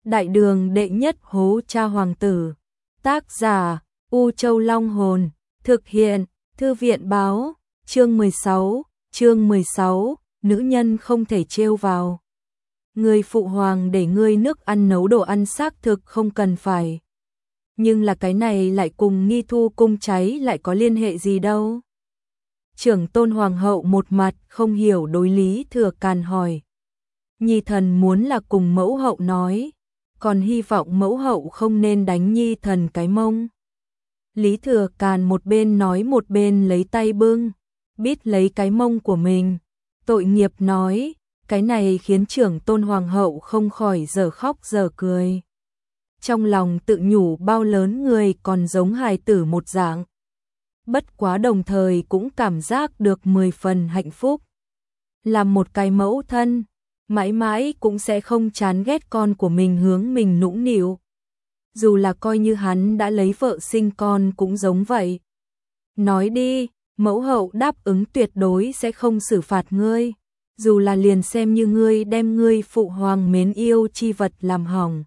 Đại đường đệ nhất hố cha hoàng tử. Tác giả U Châu Long Hồn. Thực hiện Thư viện báo. Chương 16, nữ nhân không thể trêu vào. Người phụ hoàng để ngươi nước ăn nấu đồ ăn xác thực không cần phải. Nhưng là cái này lại cùng Nghi Thu cung cháy lại có liên hệ gì đâu. Trưởng tôn hoàng hậu một mặt không hiểu đối Lý Thừa Càn hỏi. Nhi thần muốn là cùng mẫu hậu nói, còn hy vọng mẫu hậu không nên đánh Nhi thần cái mông. Lý Thừa Càn một bên nói một bên lấy tay bưng, bít lấy cái mông của mình. Tội nghiệp nói, cái này khiến trưởng tôn hoàng hậu không khỏi giờ khóc giờ cười. Trong lòng tự nhủ bao lớn người còn giống hài tử một dạng. Bất quá đồng thời cũng cảm giác được 10 phần hạnh phúc. Làm một cái mẫu thân, mãi mãi cũng sẽ không chán ghét con của mình hướng mình nũng nịu. Dù là coi như hắn đã lấy vợ sinh con cũng giống vậy. Nói đi, mẫu hậu đáp ứng tuyệt đối sẽ không xử phạt ngươi. Dù là liền xem như ngươi đem ngươi phụ hoàng mến yêu chi vật làm hỏng.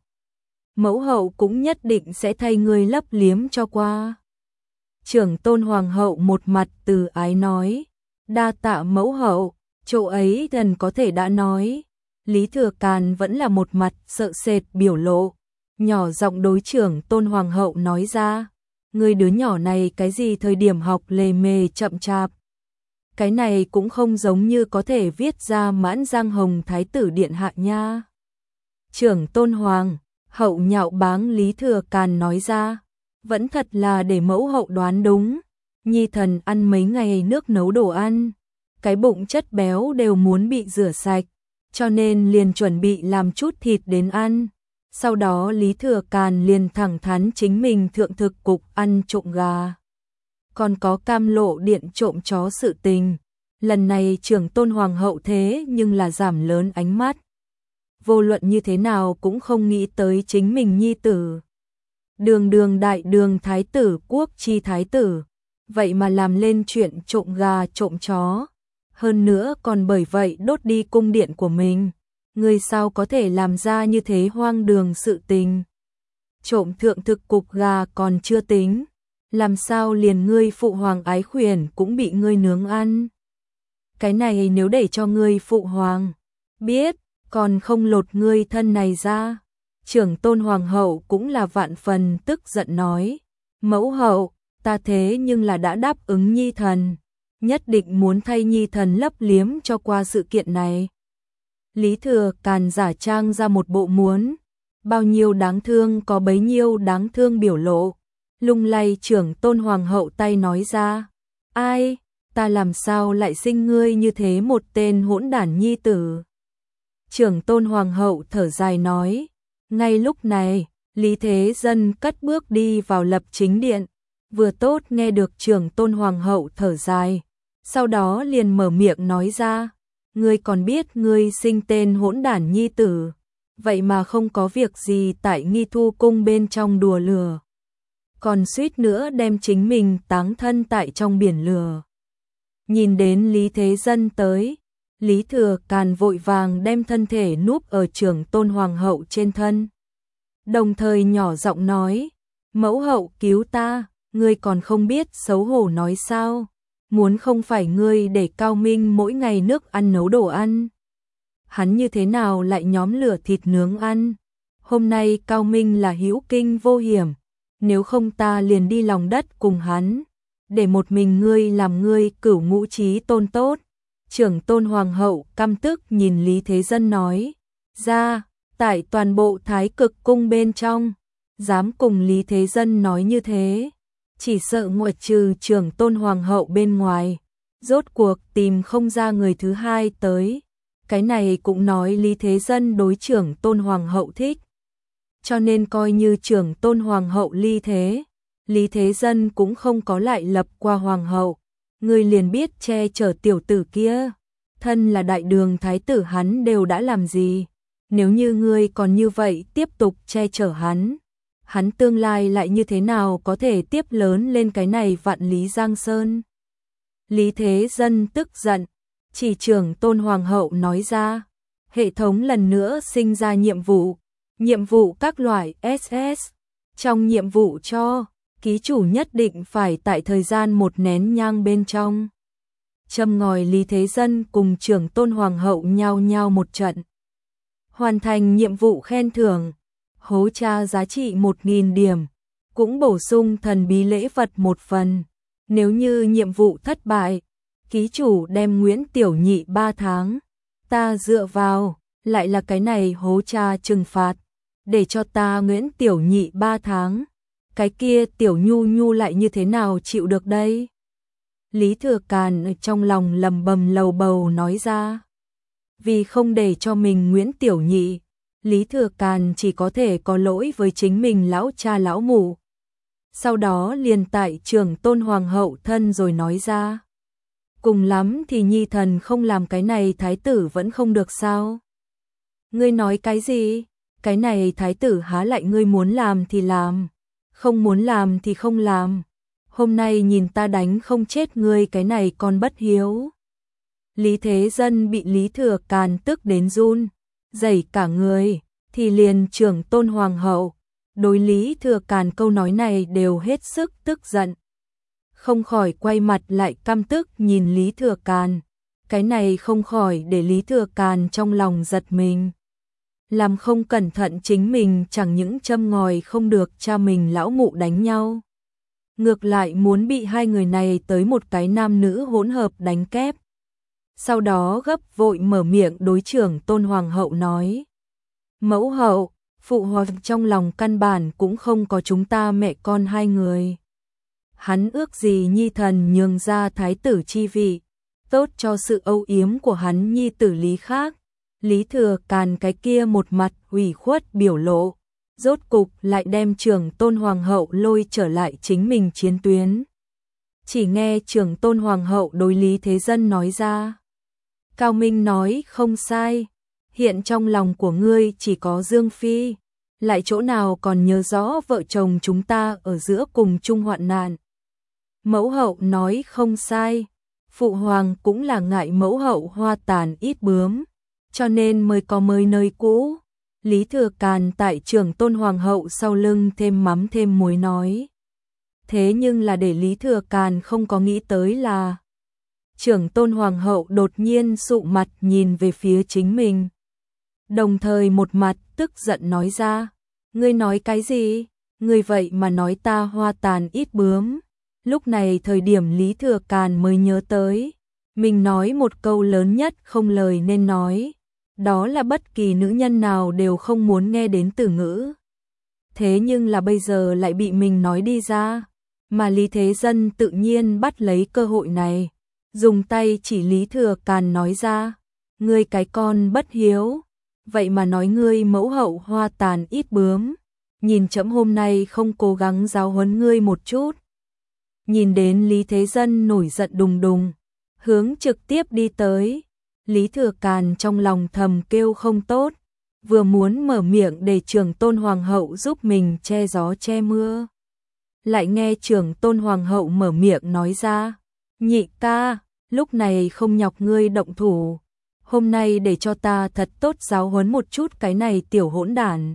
Mẫu hậu cũng nhất định sẽ thay ngươi lấp liếm cho qua. Trưởng tôn hoàng hậu một mặt từ ái nói. Đa tạ mẫu hậu, chỗ ấy thần có thể đã nói. Lý Thừa Càn vẫn là một mặt sợ sệt biểu lộ. Nhỏ giọng đối trưởng tôn hoàng hậu nói ra. Ngươi đứa nhỏ này cái gì thời điểm học lề mề chậm chạp. Cái này cũng không giống như có thể viết ra Mãn Giang Hồng Thái tử điện hạ nha. Trưởng tôn hoàng hậu nhạo báng Lý Thừa Càn nói ra. Vẫn thật là để mẫu hậu đoán đúng. Nhi thần ăn mấy ngày nước nấu đồ ăn. Cái bụng chất béo đều muốn bị rửa sạch. Cho nên liền chuẩn bị làm chút thịt đến ăn. Sau đó Lý Thừa Càn liền thẳng thắn chính mình thượng thực cục ăn trộm gà. Còn có cam lộ điện trộm chó sự tình. Lần này trưởng tôn hoàng hậu thế nhưng là giảm lớn ánh mắt. Vô luận như thế nào cũng không nghĩ tới chính mình nhi tử. Đường đại đường thái tử quốc chi thái tử. Vậy mà làm lên chuyện trộm gà trộm chó. Hơn nữa còn bởi vậy đốt đi cung điện của mình. Người sao có thể làm ra như thế hoang đường sự tình. Trộm thượng thực cục gà còn chưa tính. Làm sao liền ngươi phụ hoàng ái khuyển cũng bị ngươi nướng ăn. Cái này nếu để cho ngươi phụ hoàng biết, còn không lột ngươi thân này ra. Trưởng tôn hoàng hậu cũng là vạn phần tức giận nói. Mẫu hậu, ta thế nhưng là đã đáp ứng Nhi thần. Nhất định muốn thay Nhi thần lấp liếm cho qua sự kiện này. Lý Thừa Càn giả trang ra một bộ muốn. Bao nhiêu đáng thương có bấy nhiêu đáng thương biểu lộ. Lung lay trưởng tôn hoàng hậu tay nói ra. Ai, ta làm sao lại sinh ngươi như thế một tên hỗn đản nhi tử. Trưởng tôn hoàng hậu thở dài nói. Ngay lúc này, Lý Thế Dân cất bước đi vào lập chính điện. Vừa tốt nghe được trưởng tôn hoàng hậu thở dài. Sau đó liền mở miệng nói ra. Ngươi còn biết ngươi sinh tên hỗn đản nhi tử. Vậy mà không có việc gì tại Nghi Thu cung bên trong đùa lừa. Còn suýt nữa đem chính mình táng thân tại trong biển lửa. Nhìn đến Lý Thế Dân tới, Lý Thừa Càn vội vàng đem thân thể núp ở trưởng tôn hoàng hậu trên thân. Đồng thời nhỏ giọng nói, mẫu hậu cứu ta, ngươi còn không biết xấu hổ nói sao, muốn không phải ngươi để Cao Minh mỗi ngày nước ăn nấu đồ ăn. Hắn như thế nào lại nhóm lửa thịt nướng ăn, hôm nay Cao Minh là hữu kinh vô hiểm. Nếu không ta liền đi lòng đất cùng hắn, để một mình ngươi làm ngươi cửu ngũ trí tôn tốt. Trưởng tôn hoàng hậu căm tức nhìn Lý Thế Dân nói, ra, tại toàn bộ Thái Cực cung bên trong, dám cùng Lý Thế Dân nói như thế, chỉ sợ ngoại trừ trưởng tôn hoàng hậu bên ngoài, rốt cuộc tìm không ra người thứ hai tới. Cái này cũng nói Lý Thế Dân đối trưởng tôn hoàng hậu thích. Cho nên coi như trưởng tôn hoàng hậu ly thế, Lý Thế Dân cũng không có lại lập qua hoàng hậu. Ngươi liền biết che chở tiểu tử kia, thân là đại đường thái tử hắn đều đã làm gì. Nếu như ngươi còn như vậy tiếp tục che chở hắn tương lai lại như thế nào có thể tiếp lớn lên cái này vạn lý giang sơn. Lý Thế Dân tức giận, chỉ trưởng tôn hoàng hậu nói ra, hệ thống lần nữa sinh ra nhiệm vụ. nhiệm vụ các loại SS. Trong nhiệm vụ cho, ký chủ nhất định phải tại thời gian 1 nén nhang bên trong châm ngòi Lý Thế Dân cùng Trưởng Tôn Hoàng hậu nhau nhau một trận. Hoàn thành nhiệm vụ khen thưởng, hố tra giá trị 1.000 điểm, cũng bổ sung thần bí lễ vật 1 phần. Nếu như nhiệm vụ thất bại, ký chủ đem Nguyễn Tiểu Nhị 3 tháng. Ta dựa vào, lại là cái này hố tra trừng phạt, để cho ta Nguyễn Tiểu Nhị 3 tháng. Cái kia Tiểu Nhu Nhu lại như thế nào chịu được đây? Lý Thừa Càn trong lòng lầm bầm lầu bầu nói ra. Vì không để cho mình Nguyễn Tiểu Nhị, Lý Thừa Càn chỉ có thể có lỗi với chính mình lão cha lão mụ. Sau đó liền tại Trưởng Tôn Hoàng hậu thân rồi nói ra. Cùng lắm thì nhi thần không làm cái này thái tử vẫn không được sao? Ngươi nói cái gì? Cái này thái tử há lại ngươi muốn làm thì làm, không muốn làm thì không làm. Hôm nay nhìn ta đánh không chết ngươi cái này con bất hiếu. Lý Thế Dân bị Lý Thừa Càn tức đến run, rẩy cả người, thì liền Trưởng Tôn Hoàng hậu. Đối Lý Thừa Càn câu nói này đều hết sức tức giận. Không khỏi quay mặt lại căm tức nhìn Lý Thừa Càn. Cái này không khỏi để Lý Thừa Càn trong lòng giật mình. Làm không cẩn thận chính mình chẳng những châm ngòi không được cha mình lão mụ đánh nhau. Ngược lại muốn bị hai người này tới một cái nam nữ hỗn hợp đánh kép. Sau đó gấp vội mở miệng đối Trưởng Tôn Hoàng hậu nói. Mẫu hậu, phụ hoàng trong lòng căn bản cũng không có chúng ta mẹ con hai người. Hắn ước gì nhi thần nhường ra thái tử chi vị, tốt cho sự âu yếm của hắn nhi tử Lý khác. Lý Thừa Càn cái kia một mặt ủy khuất biểu lộ, rốt cục lại đem Trưởng Tôn Hoàng hậu lôi trở lại chính mình chiến tuyến. Chỉ nghe Trưởng Tôn Hoàng hậu đối Lý Thế Dân nói ra. Cao Minh nói không sai, hiện trong lòng của ngươi chỉ có Dương Phi, lại chỗ nào còn nhớ rõ vợ chồng chúng ta ở giữa cùng chung hoạn nạn. Mẫu hậu nói không sai, phụ hoàng cũng là ngại mẫu hậu hoa tàn ít bướm, cho nên mới có mới nơi cũ. Lý Thừa Càn tại Trưởng Tôn Hoàng hậu sau lưng thêm mắm thêm muối nói. Thế nhưng là để Lý Thừa Càn không có nghĩ tới là Trưởng Tôn Hoàng hậu đột nhiên sụ mặt nhìn về phía chính mình. Đồng thời một mặt tức giận nói ra. Ngươi nói cái gì? Ngươi vậy mà nói ta hoa tàn ít bướm. Lúc này thời điểm Lý Thừa Càn mới nhớ tới. Mình nói một câu lớn nhất không lời nên nói. Đó là bất kỳ nữ nhân nào đều không muốn nghe đến từ ngữ. Thế nhưng là bây giờ lại bị mình nói đi ra. Mà Lý Thế Dân tự nhiên bắt lấy cơ hội này. Dùng tay chỉ Lý Thừa Càn nói ra. Ngươi cái con bất hiếu. Vậy mà nói ngươi mẫu hậu hoa tàn ít bướm. Nhìn trẫm hôm nay không cố gắng giáo huấn ngươi một chút. Nhìn đến Lý Thế Dân nổi giận đùng đùng. Hướng trực tiếp đi tới. Lý Thừa Càn trong lòng thầm kêu không tốt. Vừa muốn mở miệng để Trưởng Tôn Hoàng hậu giúp mình che gió che mưa. Lại nghe Trưởng Tôn Hoàng hậu mở miệng nói ra. Nhị ca, lúc này không nhọc ngươi động thủ. Hôm nay để cho ta thật tốt giáo huấn một chút cái này tiểu hỗn đản.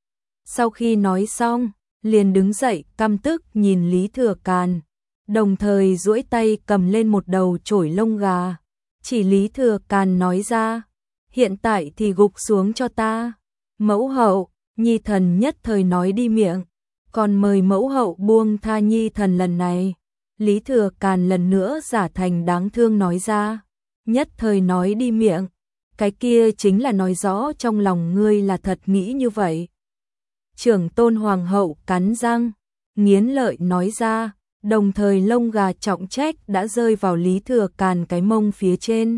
Sau khi nói xong, liền đứng dậy căm tức nhìn Lý Thừa Càn. Đồng thời duỗi tay cầm lên một đầu chổi lông gà. Chỉ Lý Thừa Càn nói ra. Hiện tại thì gục xuống cho ta. Mẫu hậu, nhi thần nhất thời nói đi miệng. Còn mời mẫu hậu buông tha nhi thần lần này. Lý Thừa Càn lần nữa giả thành đáng thương nói ra. Nhất thời nói đi miệng. Cái kia chính là nói rõ trong lòng ngươi là thật nghĩ như vậy. Trưởng Tôn Hoàng hậu cắn răng, nghiến lợi nói ra. Đồng thời lông gà trọng trách đã rơi vào Lý Thừa Càn cái mông phía trên.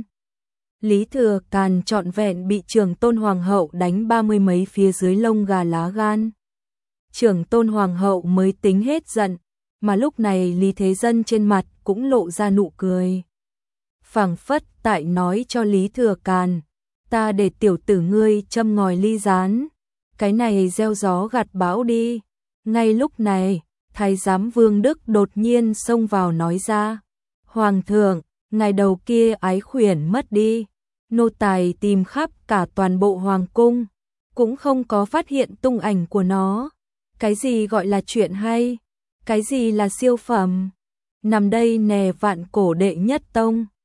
Lý Thừa Càn trọn vẹn bị Trưởng Tôn Hoàng hậu đánh 30 mấy phía dưới lông gà lá gan. Trưởng Tôn Hoàng hậu mới tính hết giận, mà lúc này Lý Thế Dân trên mặt cũng lộ ra nụ cười. Phảng phất tại nói cho Lý Thừa Càn, ta để tiểu tử ngươi châm ngòi ly gián, cái này gieo gió gặt bão đi. Ngay lúc này, Thái giám Vương Đức đột nhiên xông vào nói ra. Hoàng thượng, ngài đầu kia ái khuyển mất đi. Nô tài tìm khắp cả toàn bộ hoàng cung. cũng không có phát hiện tung ảnh của nó. Cái gì gọi là chuyện hay? Cái gì là siêu phẩm? Nằm đây nè, vạn cổ đệ nhất tông.